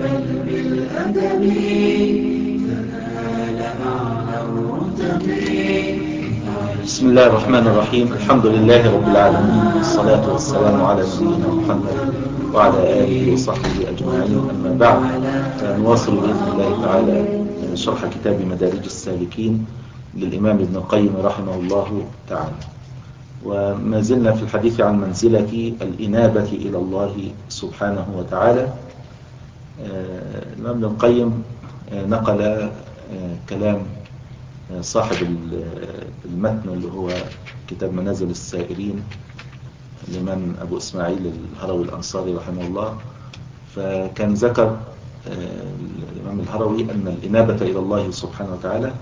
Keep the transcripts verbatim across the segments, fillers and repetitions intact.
بل بالأدب تنال أعلى الرتب. بسم الله الرحمن الرحيم. الحمد لله رب العالمين، والصلاة والسلام على نبينا محمد وعلى آله وصحبه أجمعين، أما بعد. نواصل بإذن الله تعالى شرح كتاب مدارج السالكين للإمام ابن القيم رحمه الله تعالى، وما زلنا في الحديث عن منزلة الإنابة إلى الله سبحانه وتعالى. الإمام ابن القيم نقل كلام صاحب المتن اللي هو كتاب منازل السائرين الإمام أبو إسماعيل الهروي الأنصاري رحمه الله. فكان ذكر الإمام الهروي أن الإنابة إلى الله سبحانه وتعالى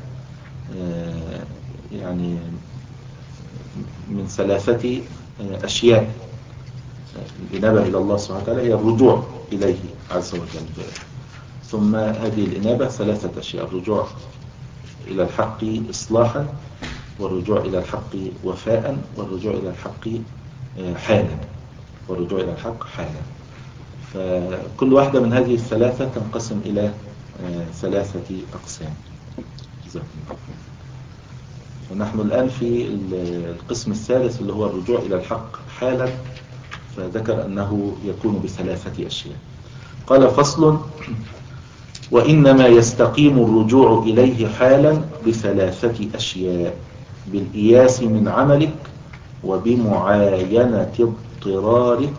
يعني من ثلاثة أشياء. الإنابة إلى الله سبحانه وتعالى هي الرجوع إليه عز وجل، ثم هذه الإنابة ثلاثة أشياء: الرجوع إلى الحق إصلاحا، والرجوع إلى الحق وفاء، والرجوع إلى الحق حالا والرجوع إلى الحق حالا. فكل واحدة من هذه الثلاثة تنقسم إلى ثلاثة أقسام. ونحن الآن في القسم الثالث اللي هو الرجوع إلى الحق حالا، فذكر أنه يكون بثلاثة أشياء. قال: فصل: وإنما يستقيم الرجوع إليه حالا بثلاثة أشياء: بالإياس من عملك، وبمعاينة اضطرارك،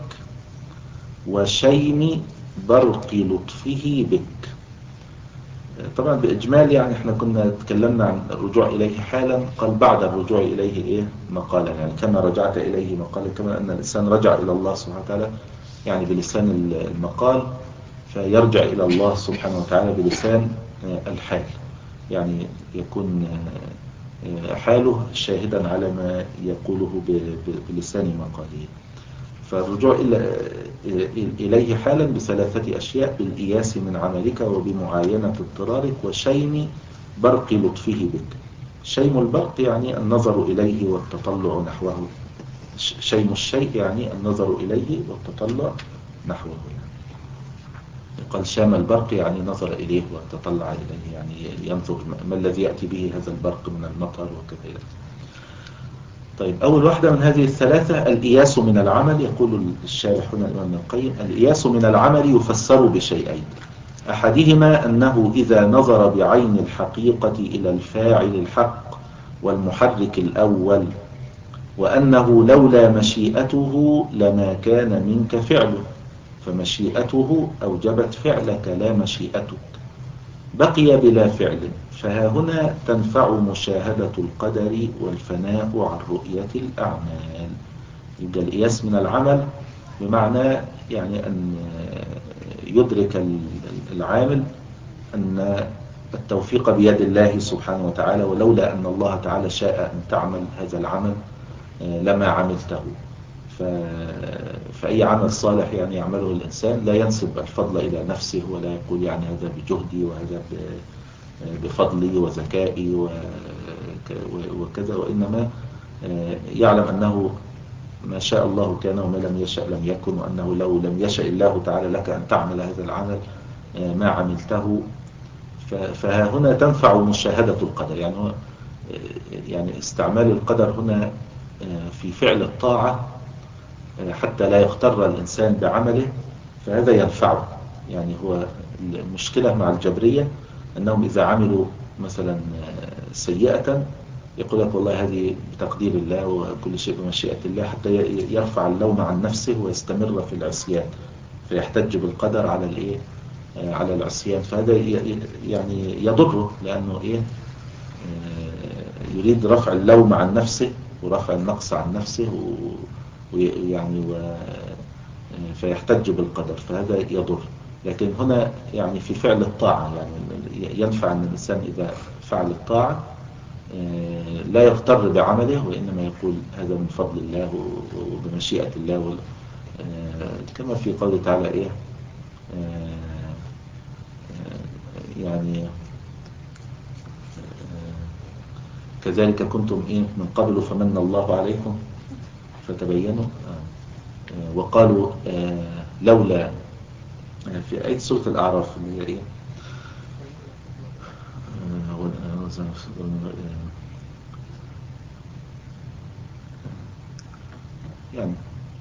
وشيم برق لطفه بك. طبعا بإجمال يعني احنا كنا تكلمنا عن الرجوع إليه حالا، قال بعد الرجوع إليه إيه مقالا، يعني كما رجعت إليه مقالا، كما أن الإنسان رجع إلى الله سبحانه وتعالى يعني بلسان المقال، فيرجع إلى الله سبحانه وتعالى بلسان الحال، يعني يكون حاله شاهدا على ما يقوله بلسان مقاله. فالرجوع إليه حالا بثلاثة أشياء: بالإياس من عملك، وبمعاينة اضطرارك، وشيم برق لطفه بك. شيم البرق يعني النظر إليه والتطلع نحوه. شيم الشيء يعني النظر إليه والتطلع نحوه. يعني قال شام البرق يعني نظر إليه وتطلع إليه، يعني ينظر ما الذي يأتي به هذا البرق من المطر وكذا. طيب، أول واحدة من هذه الثلاثة الإياس من العمل. يقول الشارح هنا الإمام ابن القيم: الإياس من العمل يفسر بشيئين: أحدهما أنه إذا نظر بعين الحقيقة إلى الفاعل الحق والمحرك الأول، وأنه لولا مشيئته لما كان منك فعله، فمشيئته أوجبت فعلك لا مشيئتك، بقي بلا فعل. فها هنا تنفع مشاهدة القدر والفناء عن رؤية الأعمال. يبقى الإياس من العمل بمعنى يعني أن يدرك العامل أن التوفيق بيد الله سبحانه وتعالى، ولولا أن الله تعالى شاء أن تعمل هذا العمل لما عملته. فأي عمل صالح يعني يعمله الإنسان لا ينسب الفضل إلى نفسه، ولا يقول يعني هذا بجهدي وهذا بفضلي وذكائي وكذا، وإنما يعلم أنه ما شاء الله كان وما لم يشأ لم يكن، وأنه لو لم يشأ الله تعالى لك أن تعمل هذا العمل ما عملته. فها هنا تنفع مشاهدة القدر، يعني هو يعني استعمال القدر هنا في فعل الطاعة حتى لا يغتر الإنسان بعمله، فهذا ينفعه. يعني هو المشكلة مع الجبرية أنهم إذا عملوا مثلا سيئة يقول لك والله هذه بتقدير الله وكل شيء بمشيئة الله، حتى يرفع اللوم عن نفسه ويستمر في العصيان، فيحتج بالقدر على الإيه على العصيان. فهذا يعني يضره، لأنه إيه يريد رفع اللوم عن نفسه ورفع النقص عن نفسه، ويعني و فيحتج بالقدر، فهذا يضر. لكن هنا يعني في فعل الطاعة يعني ينفع أن الإنسان إذا فعل الطاعة لا يغتر بعمله، وإنما يقول هذا من فضل الله وبمشيئة الله، كما في قوله تعالى إيه يعني كذلك كنتم إيه من قبل فمن الله عليكم فتبينوا، وقالوا لولا في آية سورة الأعراف اللي هي إيه؟ يعني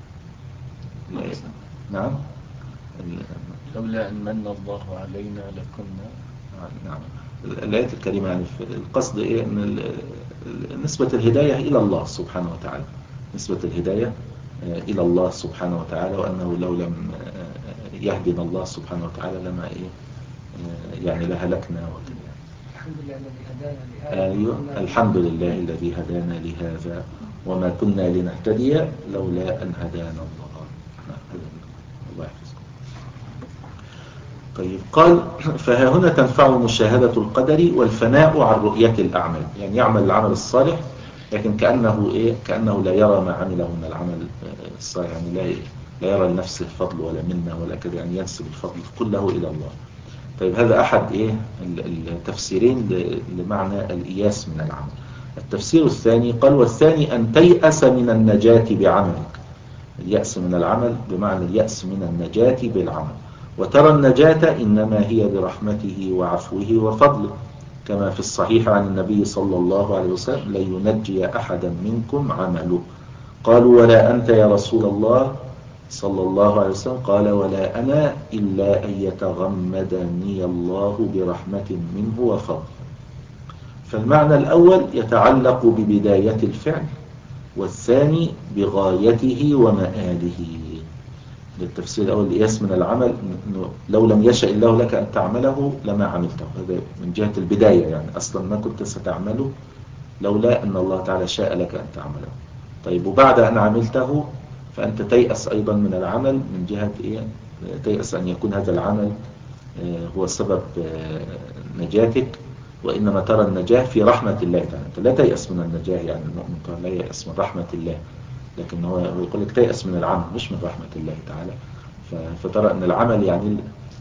نعم لولا أن من الله علينا لكنا. نعم الآية الكريمة يعني القصد إيه؟ أن نسبة الهداية إلى الله سبحانه وتعالى، نسبة الهداية إلى الله سبحانه وتعالى، وأنه لو لم يهدنا الله سبحانه وتعالى لما إيه يعني لهلكنا وكذا. الحمد لله الذي هدانا لهذا. أيوه الحمد لله الذي هدانا لهذا وما كنا لنهتدي لولا أن هدانا الله. الله يحفظكم. طيب قال فها هنا تنفع مشاهدة القدر والفناء عن رؤية الأعمال، يعني يعمل العمل الصالح لكن كأنه إيه كأنه لا يرى ما عمله من العمل الصالح، يعني لا لا يرى لنفسه الفضل ولا منه ولا كذا، يعني ينسب الفضل كله إلى الله. طيب هذا أحد إيه التفسيرين لمعنى الإياس من العمل. التفسير الثاني قال والثاني أن تيأس من النجاة بعملك، اليأس من العمل بمعنى اليأس من النجاة بالعمل، وترى النجاة إنما هي برحمته وعفوه وفضله، كما في الصحيح عن النبي صلى الله عليه وسلم لينجي أحدا منكم عمله. قالوا ولا أنت يا رسول الله صلى الله عليه وسلم؟ قال ولا أنا إلا أن يتغمدني الله برحمة منه وفضل. فالمعنى الأول يتعلق ببداية الفعل، والثاني بغايته ومآله. للتفسير الأول الإياس من العمل إنه لو لم يشاء الله لك أن تعمله لما عملته، هذا من جهة البداية، يعني أصلا ما كنت ستعمله لولا أن الله تعالى شاء لك أن تعمله. طيب وبعد أن عملته فأنت تيأس أيضا من العمل من جهة إيه؟ تيأس أن يكون هذا العمل هو سبب نجاتك، وإنما ترى النجاة في رحمة الله تعالى. أنت لا تيأس من النجاة، يعني المؤمن لا ييأس من رحمة الله، لكن هو يقول لك تيأس من العمل مش من رحمة الله تعالى. فترى أن العمل يعني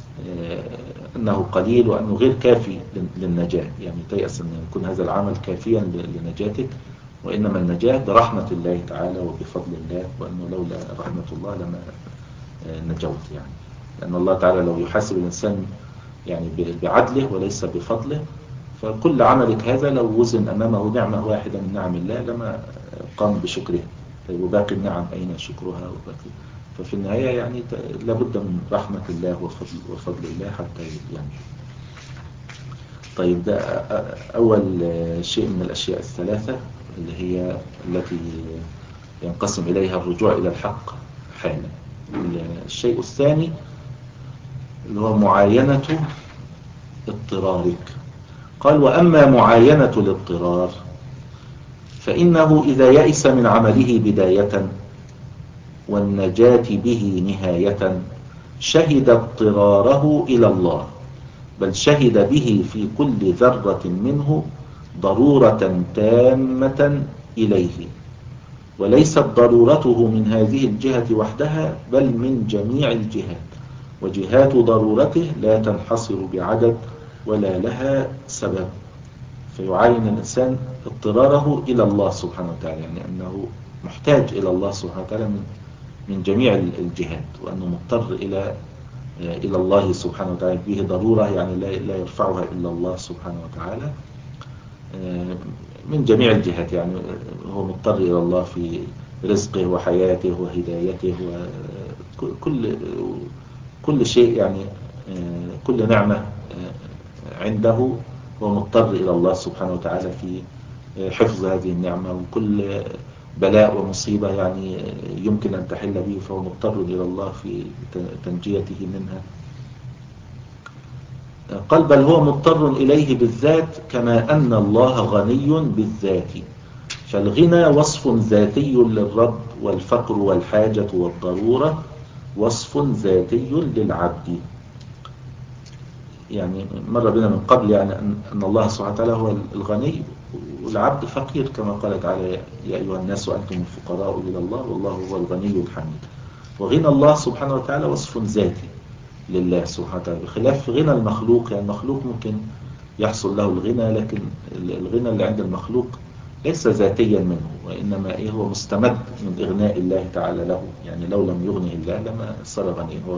أنه قليل وأنه غير كافي للنجاة، يعني تيأس أن يكون هذا العمل كافيا لنجاتك، وإنما النجاة برحمة الله تعالى وبفضل الله، وأنه لولا رحمة الله لما نجوت، يعني لأن الله تعالى لو يحاسب الإنسان يعني بعدله وليس بفضله، فكل عملك هذا لو وزن أمامه نعمة واحدة من نعم الله لما قام بشكرها. طيب وباقي النعم أين شكرها وباقي؟ ففي النهاية يعني لابد من رحمة الله وفضل, وفضل الله حتى ينجو. طيب ده أول شيء من الأشياء الثلاثة اللي هي التي ينقسم إليها الرجوع إلى الحق حالا. الشيء الثاني اللي هو معاينة اضطرارك. قال وأما معاينة الاضطرار فإنه إذا يئس من عمله بداية والنجاة به نهاية شهد اضطراره إلى الله، بل شهد به في كل ذرة منه ضرورة تامة إليه، وليست ضرورته من هذه الجهة وحدها بل من جميع الجهات، وجهات ضرورته لا تنحصر بعدد ولا لها سبب. فيعاين الإنسان اضطراره إلى الله سبحانه وتعالى، يعني أنه محتاج إلى الله سبحانه وتعالى من من جميع الجهات، وأنه مضطر إلى إلى الله سبحانه وتعالى به ضرورة، يعني لا يرفعها إلا الله سبحانه وتعالى من جميع الجهات، يعني هو مضطر إلى الله في رزقه وحياته وهدايته وكل كل شيء، يعني كل نعمة عنده هو مضطر إلى الله سبحانه وتعالى في حفظ هذه النعمة، وكل بلاء ومصيبة يعني يمكن أن تحل به فهو مضطر إلى الله في تنجيته منها. قال بل هو مضطر إليه بالذات كما أن الله غني بالذات، فالغنى وصف ذاتي للرب، والفقر والحاجة والضرورة وصف ذاتي للعبد. يعني مر بنا من قبل يعني أن الله سبحانه وتعالى هو الغني والعبد فقير، كما قال تعالى يا أيها الناس وأنتم الفقراء إلى الله والله هو الغني الحميد. وغنى الله سبحانه وتعالى وصف ذاتي لله سبحانه وتعالى، بخلاف غنى المخلوق. يعني المخلوق ممكن يحصل له الغنى، لكن الغنى اللي عند المخلوق ليس ذاتيا منه، وإنما إيه هو مستمد من إغناء الله تعالى له، يعني لو لم يغنه الله لما صار غنيا. هو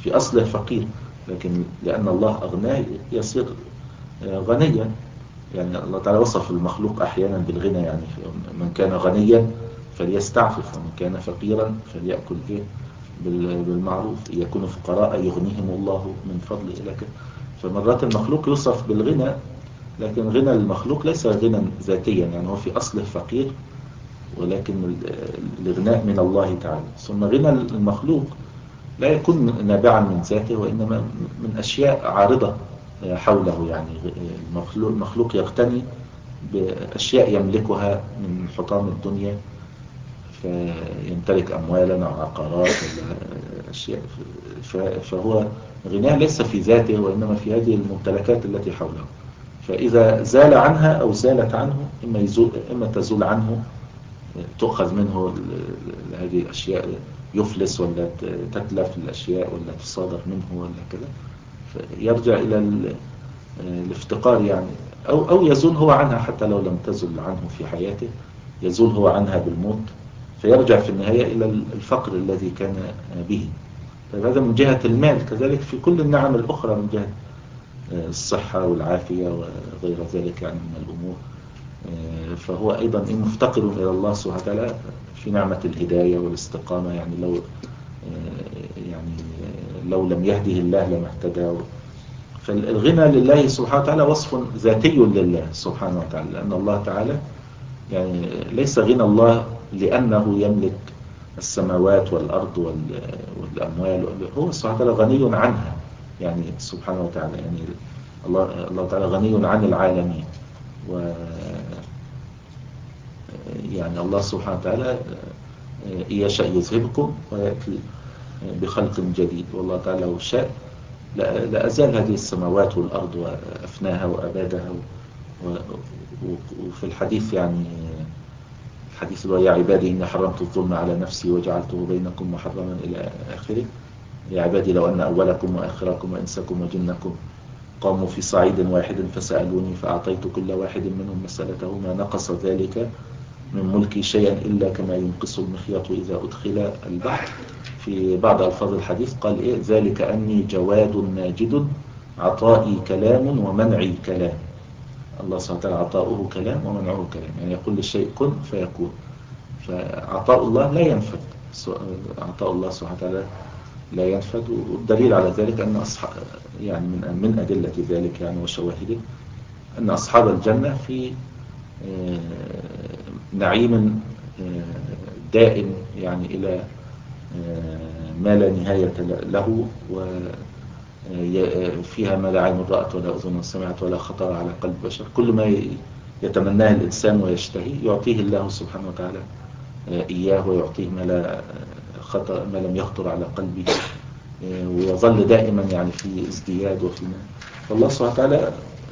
في أصله فقير، لكن لأن الله أغناه يصير غنيا. يعني الله تعالى وصف المخلوق أحيانا بالغنى، يعني من كان غنيا فليستعفف ومن كان فقيرا فليأكل إيه بالمعروف، يكون فقراء يغنيهم الله من فضل إلى كده. فمرات المخلوق يوصف بالغنى، لكن غنى المخلوق ليس غنى ذاتيا، يعني هو في أصله فقير، ولكن الغناء من الله تعالى. ثم غنى المخلوق لا يكون نابعا من ذاته، وإنما من أشياء عارضة حوله. يعني المخلوق, المخلوق يقتني بأشياء يملكها من حطام الدنيا، فيمتلك أموالا أو عقارات ولا أشياء، فهو غناه ليس في ذاته وإنما في هذه الممتلكات التي حوله. فإذا زال عنها أو زالت عنه، إما, يزول إما تزول عنه، تؤخذ منه هذه الأشياء، يفلس ولا تتلف الأشياء ولا تصادر منه ولا كذا، فيرجع إلى الافتقار يعني، أو, أو يزول هو عنها حتى لو لم تزل عنه في حياته، يزول هو عنها بالموت، فيرجع في النهاية إلى الفقر الذي كان به. فهذا من جهة المال. كذلك في كل النعم الأخرى، من جهة الصحة والعافية وغير ذلك يعني من الأمور، فهو أيضا مفتقر إلى الله سبحانه وتعالى في نعمة الهداية والاستقامة. يعني لو يعني لو لم يهده الله لما اهتدى. فالغنى لله سبحانه وتعالى وصف ذاتي لله سبحانه وتعالى، لأن الله تعالى يعني ليس غنى الله لأنه يملك السماوات والأرض والأموال، هو سبحانه وتعالى غني عنها يعني سبحانه وتعالى. يعني الله, الله تعالى غني عن العالمين، و يعني الله سبحانه وتعالى إن يشاء يذهبكم ويأتي بخلق جديد، والله تعالى لو شاء لأزال هذه السماوات والأرض وأفناها وأبادها. وفي الحديث يعني الحديث اللي هو يا عبادي إني حرمت الظلم على نفسي وجعلته بينكم محرما إلى آخره. يا عبادي لو أن أولكم وآخركم وإنسكم وجنكم قاموا في صعيد واحد فسألوني فأعطيت كل واحد منهم مسألته ما نقص ذلك من ملكي شيئا إلا كما ينقص المخيط إذا أدخل البحر. في بعض ألفاظ الحديث قال إيه ذلك أني جواد ماجد عطائي كلام ومنعي كلام. الله سبحانه وتعالى عطاؤه كلام ومنعه كلام، يعني يقول للشيء كن فيكون. فعطاء الله لا ينفد، عطاء الله سبحانه وتعالى لا ينفد. والدليل على ذلك أن أصحاب يعني من من أدلة ذلك يعني وشواهده أن أصحاب الجنة في نعيم دائم يعني إلى ما لا نهاية له، وفيها ما لا عين رأت ولا أذن سمعت ولا خطر على قلب بشر. كل ما يتمناه الإنسان ويشتهي يعطيه الله سبحانه وتعالى إياه، ويعطيه ما لا خطر ما لم يخطر على قلبه، ويظل دائما يعني في ازدياد وفي ما. فالله سبحانه وتعالى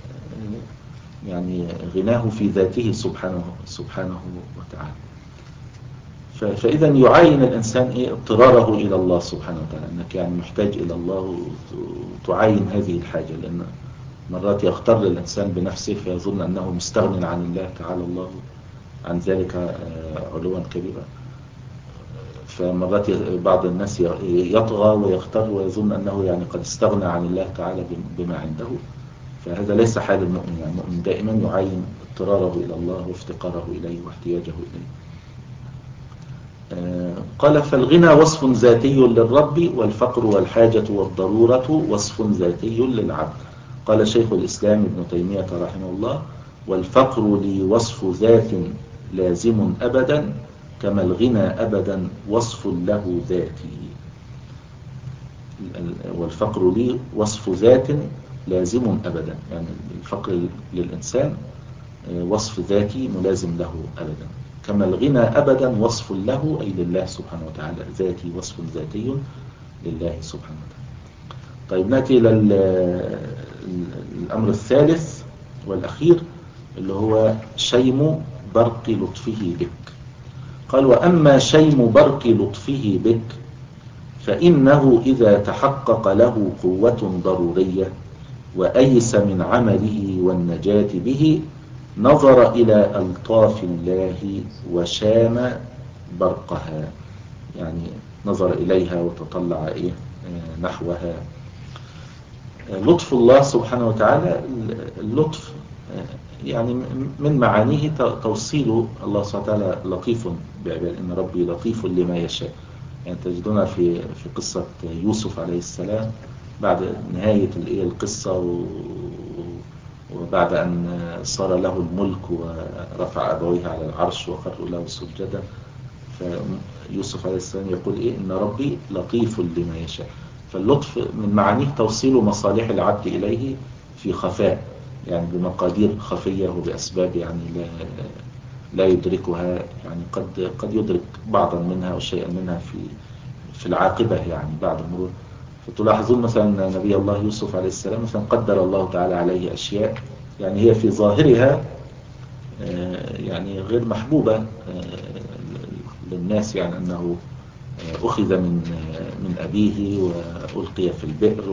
يعني غناه في ذاته سبحانه سبحانه وتعالى. فإذا يعاين الإنسان إيه اضطراره إلى الله سبحانه وتعالى، أنك يعني محتاج إلى الله وتعاين هذه الحاجة، لأن مرات يغتر الإنسان بنفسه فيظن أنه مستغن عن الله تعالى الله عن ذلك علوا كبيرا. فمرات بعض الناس يطغى ويغتر ويظن أنه يعني قد استغنى عن الله تعالى بما عنده، فهذا ليس حال المؤمن. يعني المؤمن دائما يعاين اضطراره إلى الله وافتقاره إليه واحتياجه إليه. قال فالغنى وصف ذاتي للرب، والفقر والحاجة والضرورة وصف ذاتي للعبد. قال شيخ الإسلام ابن تيمية رحمه الله والفقر لي وصف ذات لازم أبدا كما الغنى أبدا وصف له ذاتي. والفقر لي وصف ذات لازم أبدا، يعني الفقر للإنسان وصف ذاتي ملازم له أبدا، كما الغنى أبدا وصف له أي لله سبحانه وتعالى، ذاتي وصف ذاتي لله سبحانه وتعالى. طيب نأتي إلى الأمر الثالث والأخير اللي هو شيم برق لطفه بك. قال وأما شيم برق لطفه بك فإنه إذا تحقق له قوة ضرورية وأيس من عمله والنجاة به نظر إلى ألطاف الله وشام برقها، يعني نظر إليها وتطلع إيه نحوها. لطف الله سبحانه وتعالى، اللطف يعني من معانيه توصيل الله سبحانه وتعالى لطيف بعباده، إن ربي لطيف لما يشاء. يعني تجدون في في قصة يوسف عليه السلام بعد نهاية القصة وبعد أن صار له الملك ورفع أبويه على العرش وخروا له سجدا، فيوسف عليه السلام يقول إيه؟ إن ربي لطيف لما يشاء. فاللطف من معانيه توصيل مصالح العبد إليه في خفاء، يعني بمقادير خفية وبأسباب يعني لا لا يدركها، يعني قد قد يدرك بعضا منها أو شيئا منها في في العاقبة يعني بعد مرور. فتلاحظون مثلا نبي الله يوسف عليه السلام مثلا قدر الله تعالى عليه أشياء يعني هي في ظاهرها يعني غير محبوبة للناس، يعني أنه أخذ من من أبيه وألقي في البئر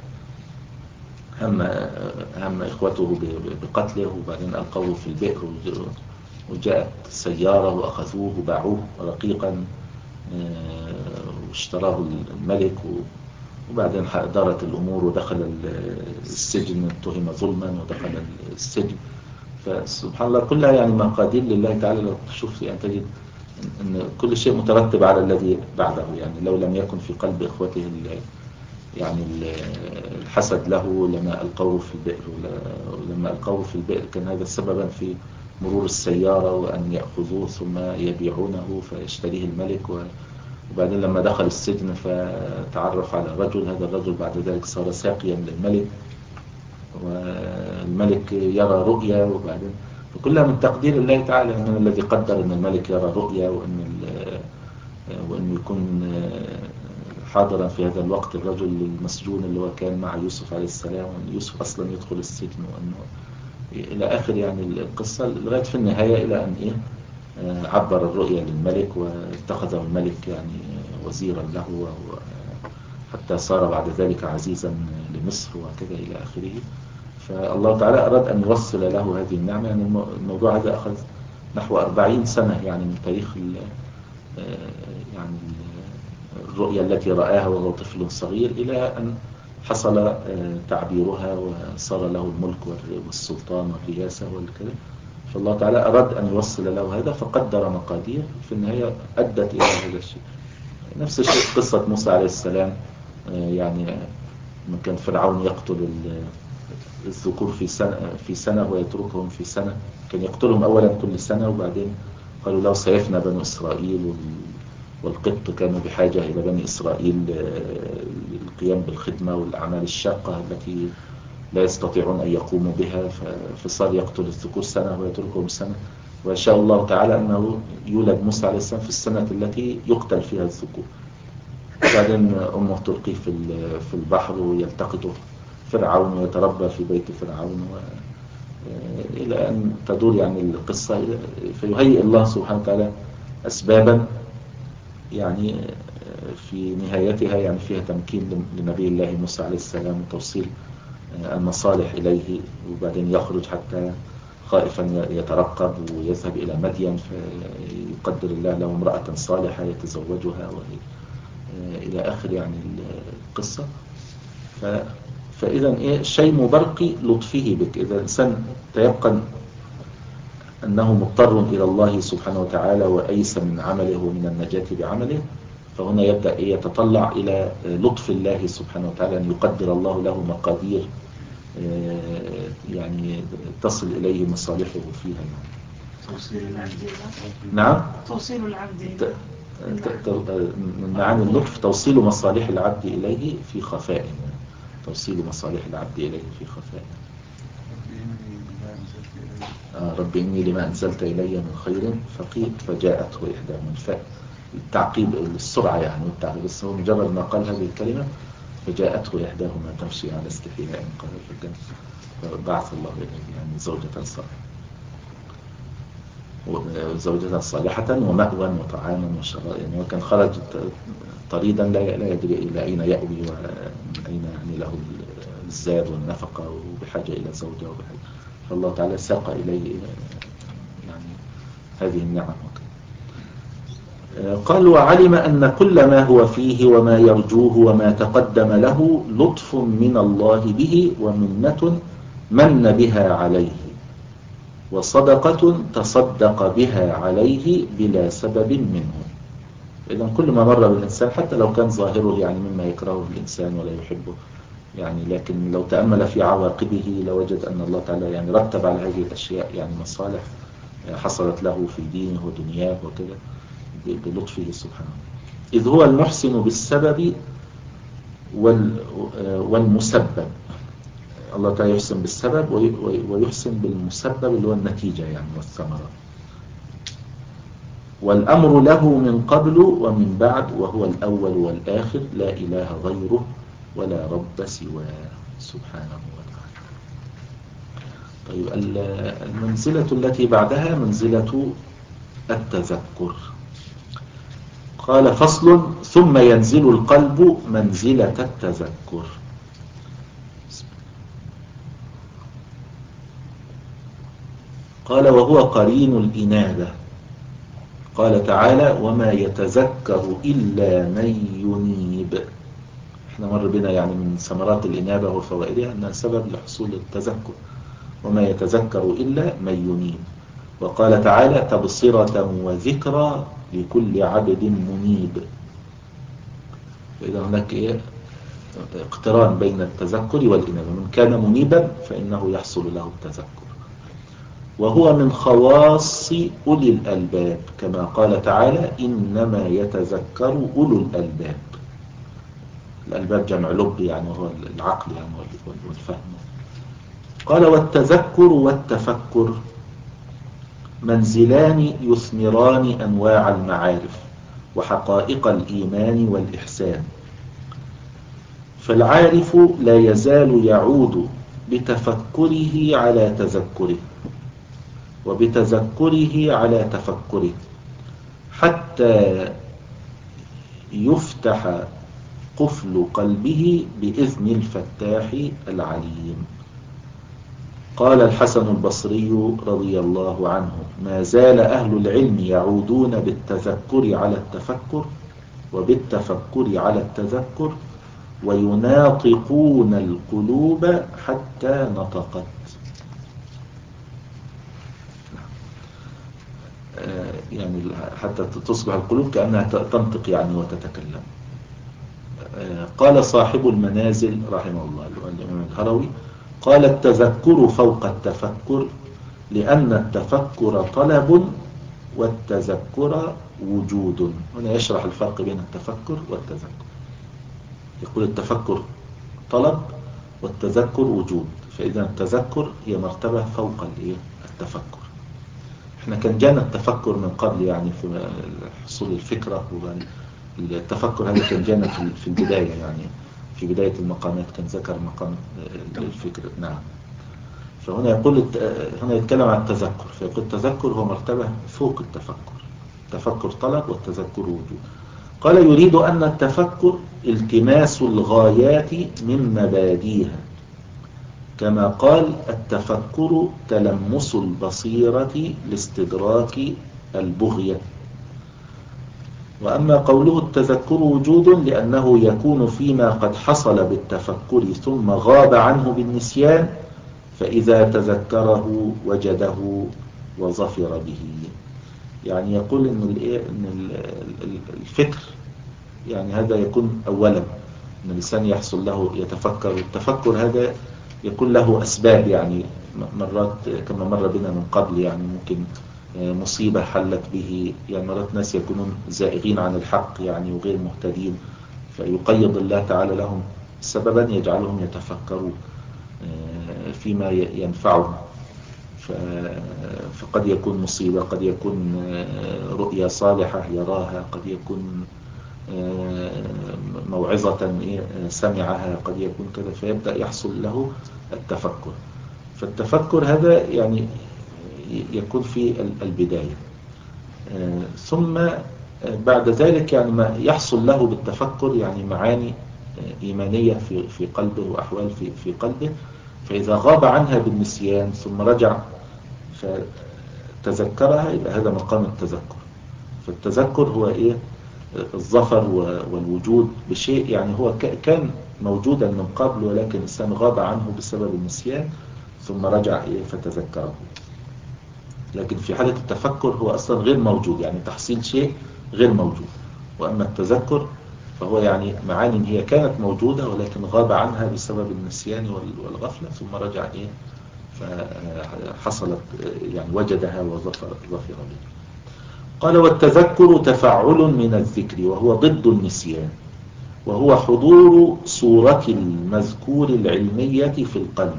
وهم هم إخوته بقتله، وبعدين ألقوه في البئر وجاءت سيارة وأخذوه وباعوه رقيقا واشتراه الملك، وبعدين دارت الأمور ودخل السجن، اتهم ظلما ودخل السجن. فسبحان الله كلها يعني مقادير لله تعالى. لو تشوف يعني تجد أن كل شيء مترتب على الذي بعده، يعني لو لم يكن في قلب إخوته يعني الحسد له لما ألقوه في البئر، ولما ألقوه في البئر كان هذا سببا في مرور السيارة وأن يأخذوه ثم يبيعونه فيشتريه الملك. وبعدين لما دخل السجن فتعرف على رجل، هذا الرجل بعد ذلك صار ساقيا للملك، والملك يرى رؤيا، وبعدين فكلها من تقدير الله تعالى، من الذي قدر أن الملك يرى رؤيا وأن وأن يكون حاضرا في هذا الوقت الرجل المسجون اللي هو كان مع يوسف عليه السلام، وأن يوسف أصلا يدخل السجن، وأنه إلى آخر يعني القصة لغاية في النهاية إلى أن إيه عبر الرؤيا للملك واتخذه الملك يعني وزيرا له، حتى صار بعد ذلك عزيزا لمصر وكذا إلى آخره. فالله تعالى أراد أن يوصل له هذه النعمة. يعني الموضوع هذا أخذ نحو أربعين سنة يعني من تاريخ يعني الرؤيا التي رآها وهو طفل صغير إلى أن حصل تعبيرها وصار له الملك والسلطان والرياسة والكلام. فالله تعالى أراد أن يوصل له هذا فقدر مقادير في النهاية أدت إلى هذا الشيء. نفس الشيء قصة موسى عليه السلام، يعني كان فرعون يقتل الذكور في سنة في سنة ويتركهم في سنة، كان يقتلهم أولا كل سنة، وبعدين قالوا له سيفنى بنو إسرائيل، والقبط كانوا بحاجة إلى بني إسرائيل للقيام بالخدمة والأعمال الشاقة التي لا يستطيعون أن يقوموا بها، فصار يقتل الذكور سنة ويتركهم سنة. وشاء الله تعالى أنه يولد موسى عليه السلام في السنة التي يقتل فيها الذكور، وبعدين أمه تلقيه في البحر ويلتقطه فرعون ويتربى في بيت فرعون، إلى أن تدور يعني القصة. فيهيئ الله سبحانه وتعالى أسبابا يعني في نهايتها يعني فيها تمكين لنبي الله موسى عليه السلام وتوصيل المصالح إليه، وبعدين يخرج حتى خائفا يترقب ويذهب إلى مدين فيقدر الله له امرأة صالحة يتزوجها إلى آخر يعني القصة. فإذا إيه شيء مبرقي لطفه بك، إذا الإنسان تيقن أنه مضطر إلى الله سبحانه وتعالى وأيس من عمله ومن النجاة بعمله، فهنا يبدأ إيه يتطلع إلى لطف الله سبحانه وتعالى، أن يقدر الله له مقادير يعني تصل إليه مصالحه فيها. توصيل العبد. نعم، توصيل العبد من معاني اللطف توصيل مصالح العبد إليه في خفاء، توصيل مصالح العبد إليه في خفاء. آه رب إني لما أنزلت إلي من خير فقير فجاءته إحداهما. التعقيب السرعة يعني والتعقيب، بس هو مجرد ما قال هذه الكلمة فجاءته إحداهما تمشي على استحياء قال الرجال فبعث الله إليه يعني زوجة صالحة زوجة صالحة ومأوى وطعاما وشراب، يعني وكان خرج طريدا لا يدري إلى أين يأوي ومن أين يعني له الزاد والنفقة، وبحاجة إلى زوجة وبحاجة. فالله تعالى ساق إليه يعني هذه النعم. قال وعلم أن كل ما هو فيه وما يرجوه وما تقدم له لطف من الله به ومنة من بها عليه وصدقة تصدق بها عليه بلا سبب منه. إذن كل ما مر بالإنسان حتى لو كان ظاهره يعني مما يكرهه الإنسان ولا يحبه يعني، لكن لو تأمل في عواقبه لوجد أن الله تعالى يعني رتب على هذه الأشياء يعني مصالح حصلت له في دينه ودنياه وكذا بلطفه سبحانه، إذ هو المحسن بالسبب والمسبب. الله تعالى يحسن بالسبب ويحسن بالمسبب اللي هو النتيجة يعني والثمرة. والأمر له من قبل ومن بعد وهو الأول والآخر لا إله غيره ولا رب سواه سبحانه وتعالى. طيب المنزلة التي بعدها منزلة التذكر. قال فصل ثم ينزل القلب منزلة التذكر. قال وهو قرين الإنابة. قال تعالى وما يتذكر إلا من ينيب. احنا مر بنا يعني من ثمرات الإنابة وفوائدها أنها سبب لحصول التذكر، وما يتذكر إلا من ينيب. وقال تعالى تبصرة وذكرى لكل عبد منيب. فإذا هناك إيه اقتران بين التذكر والإنابة، من كان منيبا فإنه يحصل له التذكر. وهو من خواص أولي الألباب كما قال تعالى إنما يتذكر أولو الألباب. الألباب جمع لب يعني وهو العقل يعني والفهم. قال والتذكر والتفكر منزلان يثمران أنواع المعارف وحقائق الإيمان والإحسان. فالعارف لا يزال يعود بتفكره على تذكره وبتذكره على تفكره حتى يفتح قفل قلبه بإذن الفتاح العليم. قال الحسن البصري رضي الله عنه ما زال أهل العلم يعودون بالتذكر على التفكر وبالتفكر على التذكر ويناطقون القلوب حتى نطقت. يعني حتى تصبح القلوب كأنها تنطق يعني وتتكلم. قال صاحب المنازل رحمه الله الإمام الهروي قال التذكر فوق التفكر لأن التفكر طلب والتذكر وجود. هنا يشرح الفرق بين التفكر والتذكر. يقول التفكر طلب والتذكر وجود، فإذا التذكر هي مرتبة فوق التفكر. احنا كان جانا التفكر من قبل يعني في حصول الفكرة، والتفكر هذا كان جانا في البداية يعني في بداية المقامات كان ذكر مقام الفكر. نعم. فهنا يقول هنا يتكلم عن التذكر، فيقول التذكر هو مرتبة فوق التفكر. التفكر طلب والتذكر وجود. قال يريد أن التفكر التماس الغايات من مباديها كما قال التفكر تلمس البصيرة لاستدراك البغية. وأما قوله التذكر وجود لأنه يكون فيما قد حصل بالتفكر ثم غاب عنه بالنسيان، فإذا تذكره وجده وظفر به. يعني يقول إن الفكر يعني هذا يكون أولا إن الإنسان يحصل له يتفكر، والتفكر هذا يكون له أسباب يعني مرات كما مر بنا من قبل يعني ممكن مصيبة حلت به يعني مرات ناس يكونون زائغين عن الحق يعني وغير مهتدين، فيقيض الله تعالى لهم سببا يجعلهم يتفكروا فيما ينفعهم. فقد يكون مصيبة، قد يكون رؤيا صالحة يراها، قد يكون موعظة سمعها، قد يكون كذا، فيبدأ يحصل له التفكر. فالتفكر هذا يعني يكون في البداية، ثم بعد ذلك يعني ما يحصل له بالتفكر يعني معاني إيمانية في في قلبه وأحوال في في قلبه، فإذا غاب عنها بالنسيان ثم رجع فتذكرها يبقى هذا مقام التذكر. فالتذكر هو إيه؟ الظفر والوجود بشيء يعني هو كان موجودا من قبل، ولكن الإنسان غاب عنه بسبب النسيان ثم رجع إيه فتذكره. لكن في حالة التفكر هو أصلا غير موجود، يعني تحصيل شيء غير موجود. وأما التذكر فهو يعني معاني هي كانت موجودة ولكن غاب عنها بسبب النسيان والغفلة، ثم رجع إيه فحصلت يعني وجدها وظفر ظفر بها. قال والتذكر تفعل من الذكر وهو ضد النسيان، وهو حضور صورة المذكور العلمية في القلب،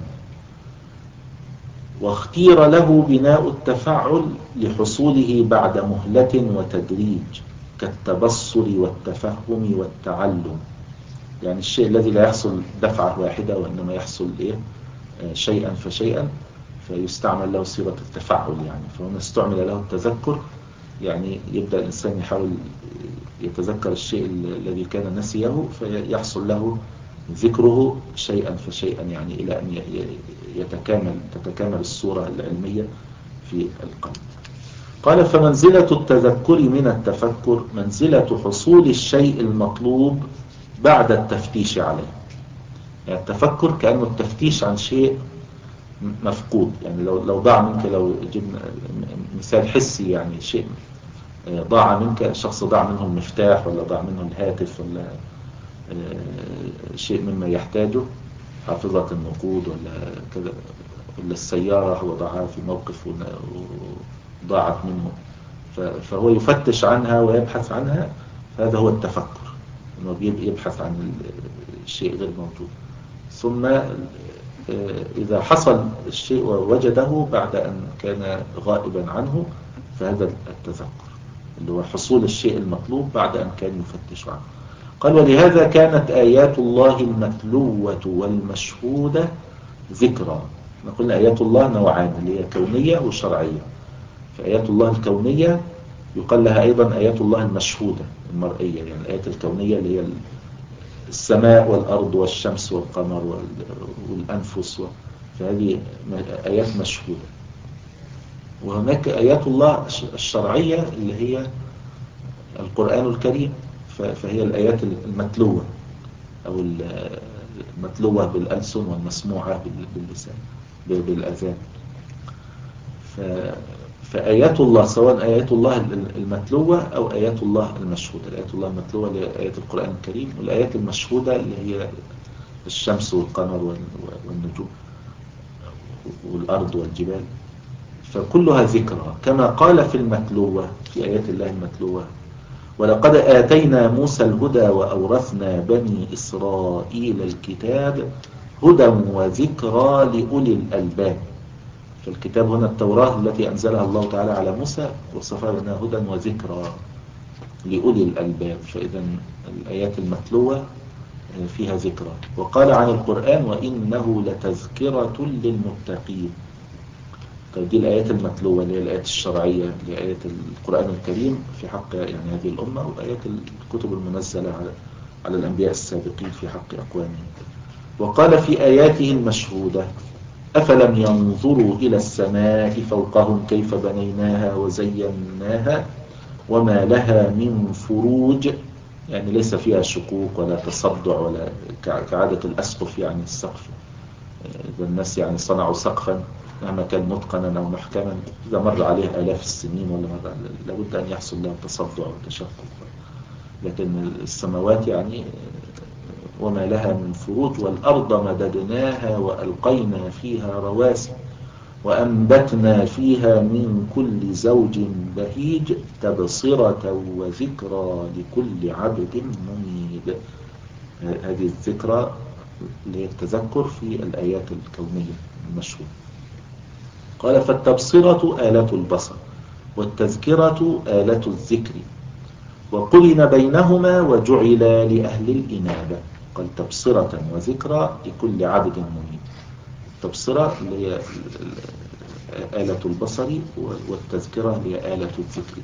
واختير له بناء التفعل لحصوله بعد مهلة وتدريج كالتبصر والتفهم والتعلم. يعني الشيء الذي لا يحصل دفعة واحدة وإنما يحصل إيه؟ شيئا فشيئا، فيستعمل له صيغة التفعل. يعني فهنا استعمل له التذكر، يعني يبدأ الإنسان يحاول يتذكر الشيء الذي كان نسيه فيحصل له ذكره شيئا فشيئا، يعني إلى أن يتكامل تتكامل الصورة العلمية في القلب. قال فمنزلة التذكر من التفكر منزلة حصول الشيء المطلوب بعد التفتيش عليه. يعني التفكر كأنه التفتيش عن شيء مفقود، يعني لو لو ضاع منك، لو جبنا مثال حسي، يعني شيء ضاع منك، شخص ضاع منه المفتاح ولا ضاع منه الهاتف ولا شيء مما يحتاجه، حافظة النقود ولا كذا، ولا السيارة هو ضاعها في موقف وضاعت منه، فهو يفتش عنها ويبحث عنها. هذا هو التفكر، انه يبحث عن الشيء غير موجود. ثم إذا حصل الشيء ووجده بعد أن كان غائبا عنه، فهذا التذكر اللي هو حصول الشيء المطلوب بعد أن كان يفتش عنه. قال ولهذا كانت آيات الله المتلوة والمشهودة ذكرى. نقول آيات الله نوعان، اللي هي كونية وشرعية. فآيات الله الكونية يقال لها أيضا آيات الله المشهودة المرئية، يعني الآيات الكونية اللي هي السماء والأرض والشمس والقمر والأنفس، فهذه آيات مشهودة. وهناك آيات الله الشرعية اللي هي القرآن الكريم، فهي الآيات المتلوة أو المتلوة بالألسن والمسموعة باللسان بالأذان. فآيات الله سواء آيات الله المتلوة أو آيات الله المشهودة. آيات الله المتلوة اللي هي آيات القرآن الكريم، والآيات المشهودة اللي هي الشمس والقمر والنجوم والأرض والجبال، فكلها ذكرى. كما قال في المتلوة في آيات الله المتلوة ولقد آتينا موسى الهدى وأورثنا بني إسرائيل الكتاب هدى وذكرى لأولي الألباب. فالكتاب هنا التوراة التي أنزلها الله تعالى على موسى وصفها لنا هدى وذكرى لأولي الألباب. فإذا الآيات المتلوة فيها ذكرى. وقال عن القرآن وإنه لتذكرة للمتقين. طيب دي الآيات المتلوة اللي هي الآيات الشرعية لآيات القرآن الكريم في حق يعني هذه الأمة، وآيات الكتب المنزلة على على الأنبياء السابقين في حق أقوامهم. وقال في آياته المشهودة أفلم ينظروا إلى السماء فوقهم كيف بنيناها وزيناها وما لها من فروج. يعني ليس فيها شقوق ولا تصدع ولا كعادة الأسقف، يعني السقف إذا الناس يعني صنعوا سقفا مهما كان متقنا أو محكما، إذا مر عليه آلاف السنين ولا مر لابد أن يحصل له تصدع وتشقق. لكن السماوات يعني وما لها من فروج والأرض مددناها وألقينا فيها رواسي وأنبتنا فيها من كل زوج بهيج تبصرة وذكرى لكل عبد منيب. هذه الذكرى اللي هي التذكر في الآيات الكونية المشهورة. قال فالتبصرة آلة البصر والتذكرة آلة الذكر، وقرن بينهما وجعل لأهل الإنابة. قال تبصرة وذكرى لكل عبد منيب. التبصرة اللي هي آلة البصر والتذكرة اللي هي آلة الذكر.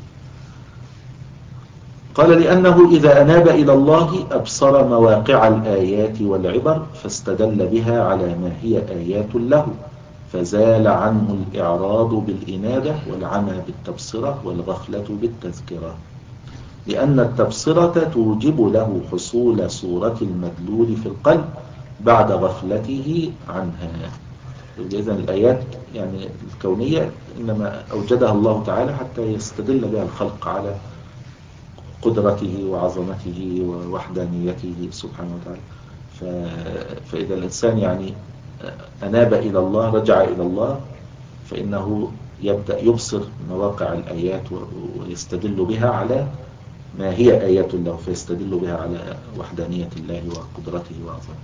قال لأنه إذا أناب إلى الله أبصر مواقع الآيات والعبر فاستدل بها على ما هي آيات له، فزال عنه الإعراض بالإنابة والعمى بالتبصرة والغفلة بالتذكرة، لأن التبصرة توجب له حصول صورة المدلول في القلب بعد غفلته عنها. إذن الآيات يعني الكونية إنما أوجدها الله تعالى حتى يستدل بها الخلق على قدرته وعظمته ووحدانيته سبحانه وتعالى. فإذا الإنسان يعني أناب إلى الله، رجع إلى الله، فإنه يبدأ يبصر مواقع الآيات ويستدل بها على ما هي آيات الله، فيستدل بها على وحدانية الله وقدرته وعظمته.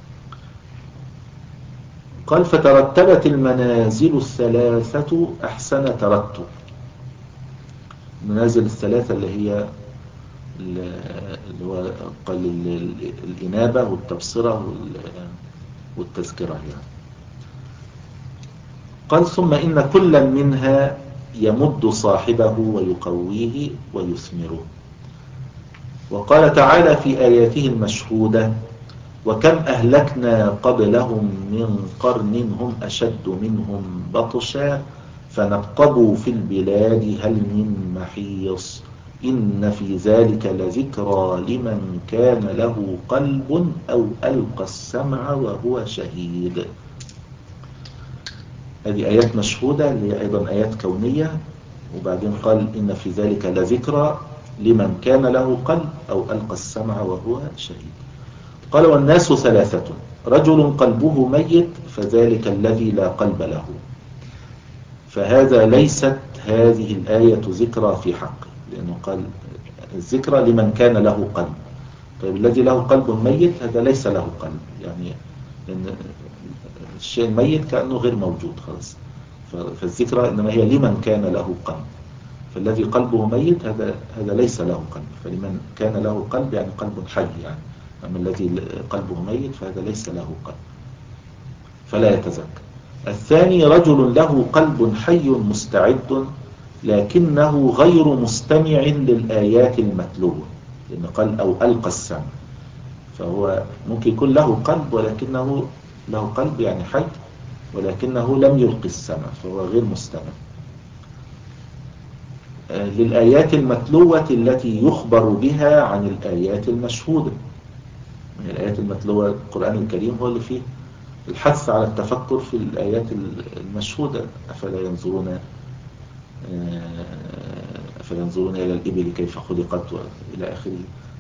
قال فترتبت المنازل الثلاثة أحسن ترتب. المنازل الثلاثة اللي هي اللي هو قال الإنابة والتبصرة والتذكرة يعني. قال ثم إن كلا منها يمد صاحبه ويقويه ويثمره. وقال تعالى في آياته المشهودة وكم أهلكنا قبلهم من قرن هم أشد منهم بطشا فنقبوا في البلاد هل من محيص إن في ذلك لذكرى لمن كان له قلب أو ألقى السمع وهو شهيد. هذه آيات مشهودة اللي هي أيضا آيات كونية. وبعدين قال إن في ذلك لذكرى لمن كان له قلب أو ألقى السمع وهو شهيد. قال والناس ثلاثة، رجل قلبه ميت فذلك الذي لا قلب له، فهذا ليست هذه الآية ذكرى في حقه، لأنه قال الذكرى لمن كان له قلب. طيب الذي له قلب ميت هذا ليس له قلب، يعني لأن الشيء الميت كأنه غير موجود خلاص، فالذكرى إنما هي لمن كان له قلب. فالذي قلبه ميت هذا هذا ليس له قلب، فلمن كان له قلب يعني قلب حي يعني. أما الذي قلبه ميت فهذا ليس له قلب فلا يتذكر. الثاني رجل له قلب حي مستعد لكنه غير مستمع للآيات المتلوة، لأنه قال أو ألقى السمع، فهو ممكن يكون له قلب ولكنه له قلب يعني حي ولكنه لم يلقي السمع، فهو غير مستمع للآيات المتلوة التي يخبر بها عن الآيات المشهودة. من الآيات المتلوة القرآن الكريم هو اللي فيه الحث على التفكر في الآيات المشهودة. أفلا ينظرون أفلا ينظرون إلى الإبل كيف خلقت إلى آخره.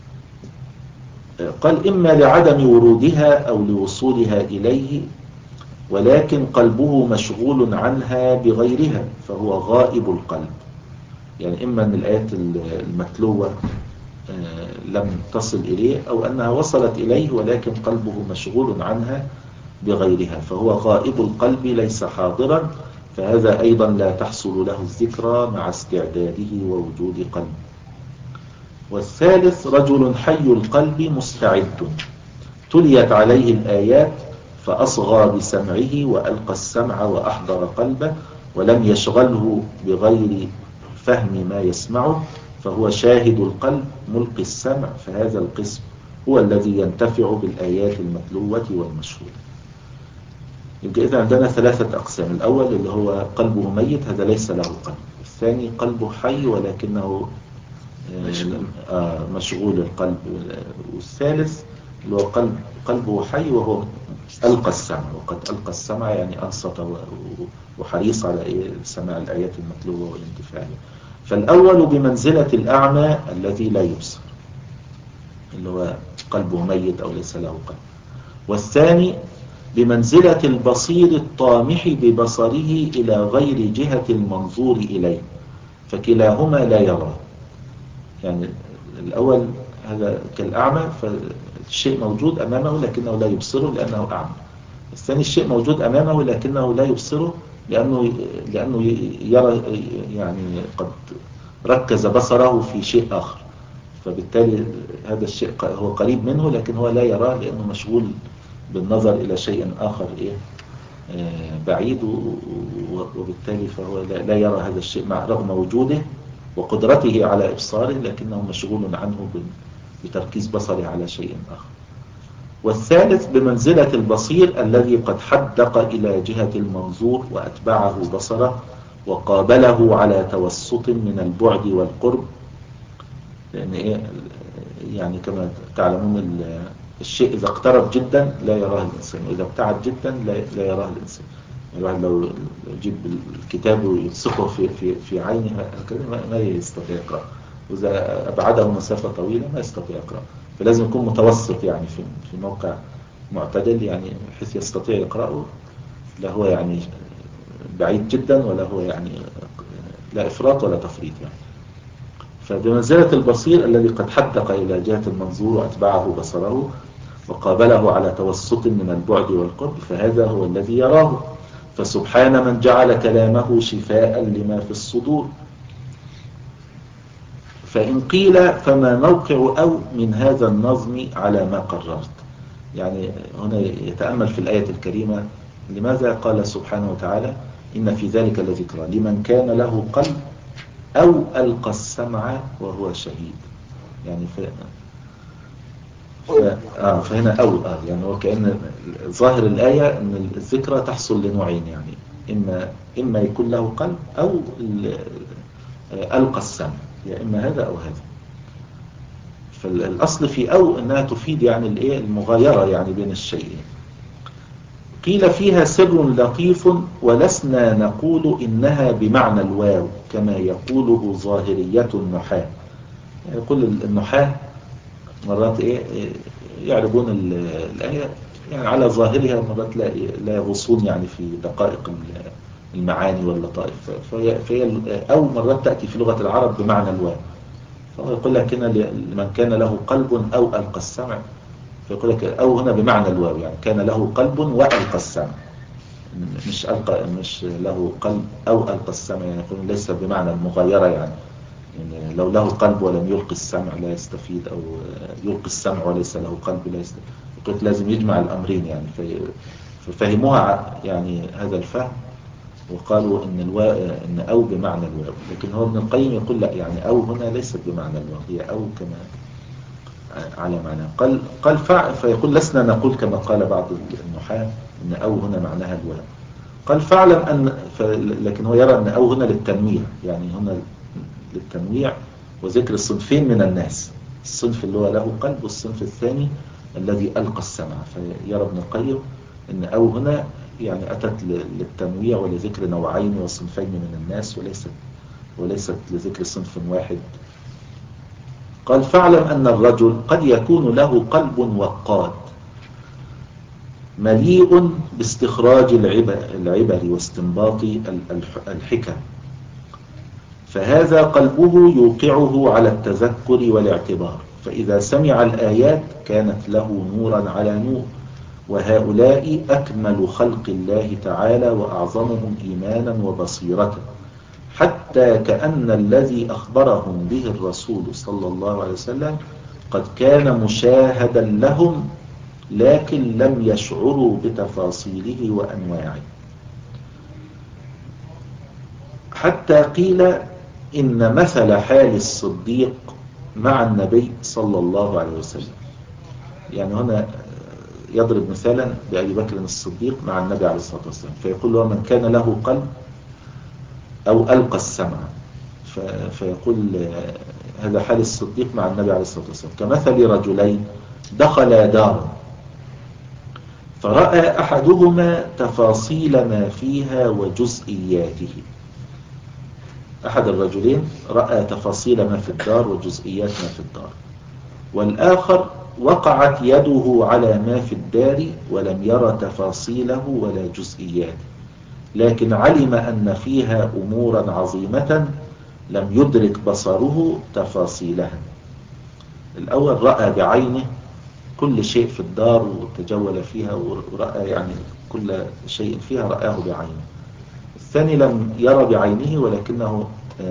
قال إما لعدم ورودها أو لوصولها إليه ولكن قلبه مشغول عنها بغيرها فهو غائب القلب. يعني إما أن الآيات المتلوة لم تصل إليه أو أنها وصلت إليه ولكن قلبه مشغول عنها بغيرها فهو غائب القلب ليس حاضرا، فهذا أيضا لا تحصل له الذكرى مع استعداده ووجود قلب. والثالث رجل حي القلب مستعد تليت عليه الآيات فأصغى بسمعه وألقى السمع وأحضر قلبه ولم يشغله بغير فهم ما يسمعه فهو شاهد القلب ملقي السمع، فهذا القسم هو الذي ينتفع بالآيات المتلوة والمشهودة. يبقى إذا عندنا ثلاثة أقسام. الأول اللي هو قلبه ميت هذا ليس له قلب. الثاني قلبه حي ولكنه مشغول القلب. والثالث اللي هو قلب قلبه حي وهو ألقى السمع، وقد ألقى السمع يعني أنصت وحريص على سماع الآيات المتلوة والانتفاع. فالأول بمنزلة الأعمى الذي لا يبصر اللي هو قلبه ميت أو ليس له قلب. والثاني بمنزلة البصير الطامح ببصره إلى غير جهة المنظور إليه فكلاهما لا يرى. يعني الأول هذا كالأعمى فالشيء موجود أمامه لكنه لا يبصره لأنه أعمى. الثاني الشيء موجود أمامه لكنه لا يبصره لأنه لأنه يرى يعني قد ركز بصره في شيء آخر، فبالتالي هذا الشيء هو قريب منه لكن هو لا يراه لأنه مشغول بالنظر إلى شيء آخر إيه بعيد، وبالتالي فهو لا يرى هذا الشيء مع رغم وجوده وقدرته على إبصاره لكنه مشغول عنه بتركيز بصره على شيء آخر. والثالث بمنزلة البصير الذي قد حدق إلى جهة المنظور وأتبعه بصره وقابله على توسط من البعد والقرب. لأن إيه يعني كما تعلمون الشيء إذا اقترب جدا لا يراه الإنسان، وإذا ابتعد جدا لا لا يراه الإنسان. الواحد لو يجيب الكتاب ويلصقه في في في عينه ما يستطيع يقرأ، وإذا أبعده مسافة طويلة ما يستطيع يقرأ. فلازم يكون متوسط يعني في في موقع معتدل، يعني بحيث يستطيع يقرأه، لا هو يعني بعيد جدا ولا هو يعني لا إفراط ولا تفريط يعني. فبمنزلة البصير الذي قد حدق إلى جهة المنظور وأتبعه بصره وقابله على توسط من البعد والقرب، فهذا هو الذي يراه. فسبحان من جعل كلامه شفاء لما في الصدور. فإن قيل فما موقع أو من هذا النظم على ما قررت؟ يعني هنا يتأمل في الآية الكريمة، لماذا قال سبحانه وتعالى إن في ذلك لذكرى لمن كان له قلب أو ألقى السمع وهو شهيد. يعني ف... ف... آه فهنا أو آه يعني هو كأن ظاهر الآية أن الذكرى تحصل لنوعين، يعني إما إما يكون له قلب أو ال... ألقى السمع، يا إما هذا أو هذا. فالأصل في أو أنها تفيد يعني الإيه المغايرة يعني بين الشيئين. قيل فيها سر لطيف ولسنا نقول إنها بمعنى الواو كما يقوله ظاهرية النحاة. يقول النحاة مرات إيه يعربون الآية يعني على ظاهرها، مرات لا لا يغوصون يعني في دقائق المعاني واللطائف. فهي, فهي أو مرات تأتي في لغة العرب بمعنى الواو. فهو يقول لك هنا لمن كان له قلب أو ألقى السمع، فيقول لك أو هنا بمعنى الواو، يعني كان له قلب وألقى السمع، مش ألقى مش له قلب أو ألقى السمع، يعني يقول ليس بمعنى المغايرة يعني. يعني لو له قلب ولم يلقي السمع لا يستفيد، أو يلقي السمع وليس له قلب لا يستفيد. يقول لازم يجمع الأمرين يعني. ففهموها يعني هذا الفهم وقالوا إن الواو إن أو بمعنى الواو. لكن هو ابن القيم يقول لا، يعني أو هنا ليست بمعنى الواو، هي أو كما على معنى قال قال فع فيقول لسنا نقول كما قال بعض النحاة إن أو هنا معناها الواو. قال فاعلم أن ف... لكن هو يرى أن أو هنا للتنويع، يعني هنا للتنويع وذكر الصنفين من الناس، الصنف اللي هو له قلب والصنف الثاني الذي ألقى السمع. فيرى ابن القيم أن أو هنا يعني أتت للتنويع ولذكر نوعين وصنفين من الناس، وليست وليست لذكر صنف واحد. قال فاعلم أن الرجل قد يكون له قلب وقاد مليء باستخراج العبر واستنباط الحكم، فهذا قلبه يوقعه على التذكر والاعتبار، فإذا سمع الآيات كانت له نورا على نور. وهؤلاء أكمل خلق الله تعالى وأعظمهم إيمانا وبصيرة، حتى كأن الذي أخبرهم به الرسول صلى الله عليه وسلم قد كان مشاهدا لهم، لكن لم يشعروا بتفاصيله وأنواعه. حتى قيل إن مثل حال الصديق مع النبي صلى الله عليه وسلم، يعني هنا يضرب مثالا بأبي بكر الصديق مع النبي عليه الصلاة والسلام، فيقول له من كان له قلب أو ألقى السمع، فيقول هذا حال الصديق مع النبي عليه الصلاة والسلام كمثل رجلين دخلا دارا فرأى أحدهما تفاصيل ما فيها وجزئياته. أحد الرجلين رأى تفاصيل ما في الدار وجزئيات ما في الدار، والآخر وقعت يده على ما في الدار ولم يرى تفاصيله ولا جزئياته، لكن علم أن فيها أمورا عظيمة لم يدرك بصره تفاصيلها. الأول رأى بعينه كل شيء في الدار وتجول فيها ورأى يعني كل شيء فيها رآه بعينه. الثاني لم يرى بعينه ولكنه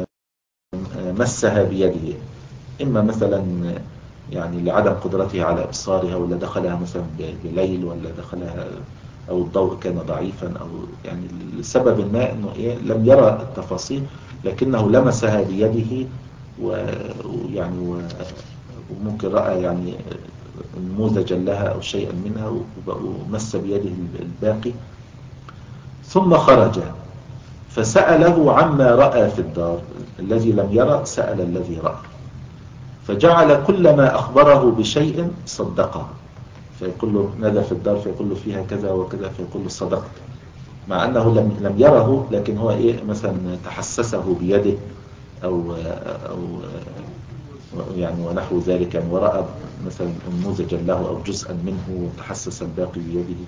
مسها بيده، إما مثلا يعني لعدم قدرته على إبصارها، ولا دخلها مثلا بليل، ولا دخلها أو الضوء كان ضعيفا، أو يعني لسبب ما إنه إيه لم يرى التفاصيل لكنه لمسها بيده، ويعني وممكن رأى يعني نموذجا لها أو شيئا منها ومس بيده الباقي. ثم خرج فسأله عما رأى في الدار، الذي لم يرى سأل الذي رأى، فجعل كل ما أخبره بشيء صدقه، فيقول له ماذا في الدار، فيقول له فيها كذا وكذا، فيقول له صدقت، مع أنه لم لم يره، لكن هو إيه مثلا تحسسه بيده أو أو يعني ونحو ذلك، يعني ورأى مثلا نموذجا له أو جزءا منه وتحسس الباقي بيده.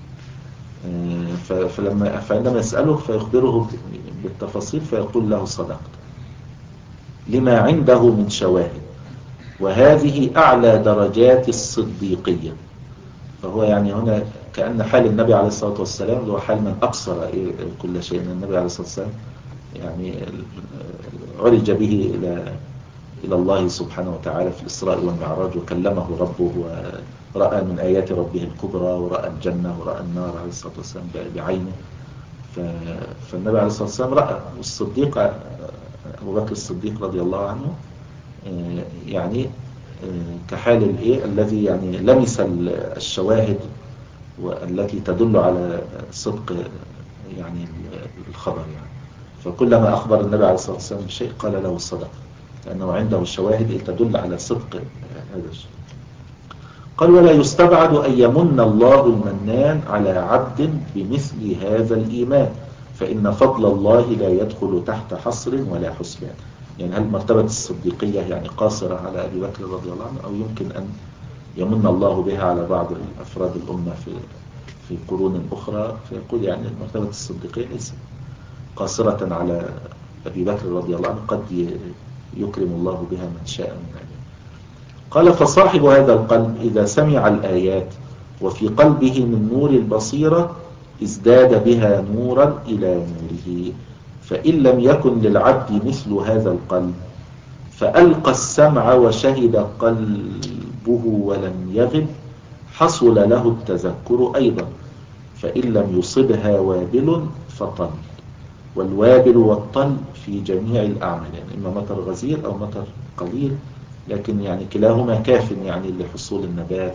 فلما فعندما يسأله فيخبره بالتفاصيل فيقول له صدقت لما عنده من شواهد، وهذه أعلى درجات الصديقية. فهو يعني هنا كأن حال النبي عليه الصلاة والسلام هو حال من أبصر إيه كل شيء. النبي عليه الصلاة والسلام يعني عرج به إلى إلى الله سبحانه وتعالى في الإسراء والمعراج، وكلمه ربه ورأى من آيات ربه الكبرى، ورأى الجنة ورأى النار عليه الصلاة والسلام بعينه. فالنبي عليه الصلاة والسلام رأى. والصديق أبو بكر الصديق رضي الله عنه يعني كحال الإيه الذي يعني لمس الشواهد والتي تدل على صدق يعني الخبر يعني. فكلما أخبر النبي عليه الصلاة والسلام بشيء قال له الصدق، لأنه عنده الشواهد تدل على صدق هذا الشيء. قال ولا يستبعد أن يمن الله المنان على عبد بمثل هذا الإيمان، فإن فضل الله لا يدخل تحت حصر ولا حسبان. يعني هل مرتبة الصديقية يعني قاصرة على أبي بكر رضي الله عنه، أو يمكن أن يمن الله بها على بعض أفراد الأمة في في قرون أخرى؟ فيقول يعني مرتبة الصديقية ليست قاصرة على أبي بكر رضي الله عنه، قد يكرم الله بها من شاء من عباده. قال فصاحب هذا القلب إذا سمع الآيات وفي قلبه من نور البصيرة ازداد بها نورا إلى نوره، فإن لم يكن للعبد مثل هذا القلب فألقى السمع وشهد قلبه ولم يغب حصل له التذكر أيضا، فإن لم يصبها وابل فطل، والوابل والطل في جميع الأعمال، يعني إما مطر غزير أو مطر قليل، لكن يعني كلاهما كاف يعني لحصول النبات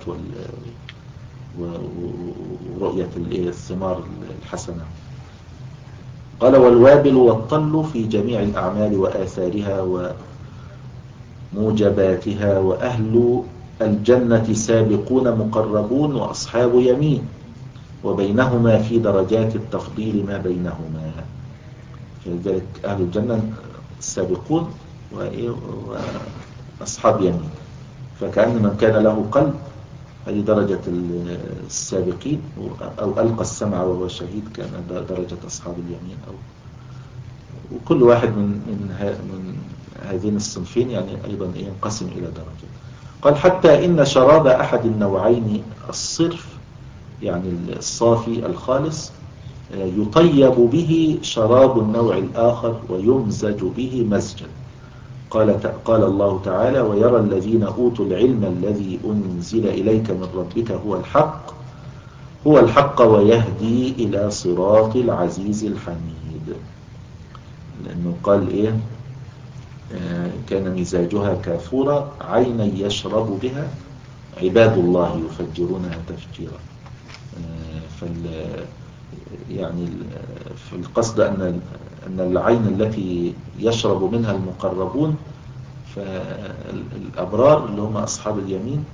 ورؤية الثمار الحسنة. قال والوابل والطل في جميع الأعمال وآثارها وموجباتها، وأهل الجنة سابقون مقربون وأصحاب يمين، وبينهما في درجات التفضيل ما بينهما. فلذلك أهل الجنة السابقون وأصحاب يمين، فكأن من كان له قلب هذه درجة السابقين، أو ألقى السمع وهو شهيد كان درجة أصحاب اليمين، أو وكل واحد من من, من هذين الصنفين يعني أيضا ينقسم إلى درجة. قال حتى إن شراب أحد النوعين الصرف يعني الصافي الخالص يطيب به شراب النوع الآخر ويمزج به مزجا. قال قال الله تعالى ويرى الذين أوتوا العلم الذي أنزل إليك من ربك هو الحق هو الحق ويهدي إلى صراط العزيز الحميد. لأنه قال إيه آه كان مزاجها كافورا عينا يشرب بها عباد الله يفجرونها تفجيرا. آه فال يعني في القصد أن أن العين التي يشرب منها المقربون فالأبرار اللي هم أصحاب اليمين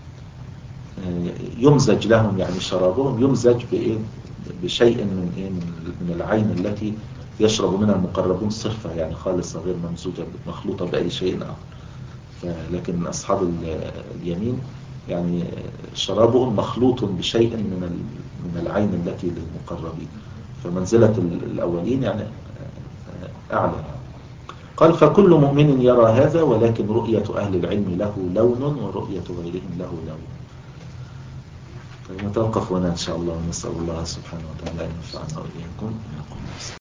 يمزج لهم يعني شرابهم يمزج بإيه بشيء من إيه من العين التي يشرب منها المقربون صرفة يعني خالصة غير ممزوجة مخلوطة بأي شيء آخر. لكن أصحاب اليمين يعني شرابهم مخلوط بشيء من من العين التي للمقربين، فمنزلة الأولين يعني أعلى. قال فكل مؤمن يرى هذا، ولكن رؤية أهل العلم له لون ورؤية غيرهم له لون. نتوقف هنا إن شاء الله، ونسأل الله سبحانه وتعالى أن ينفعنا وإياكم.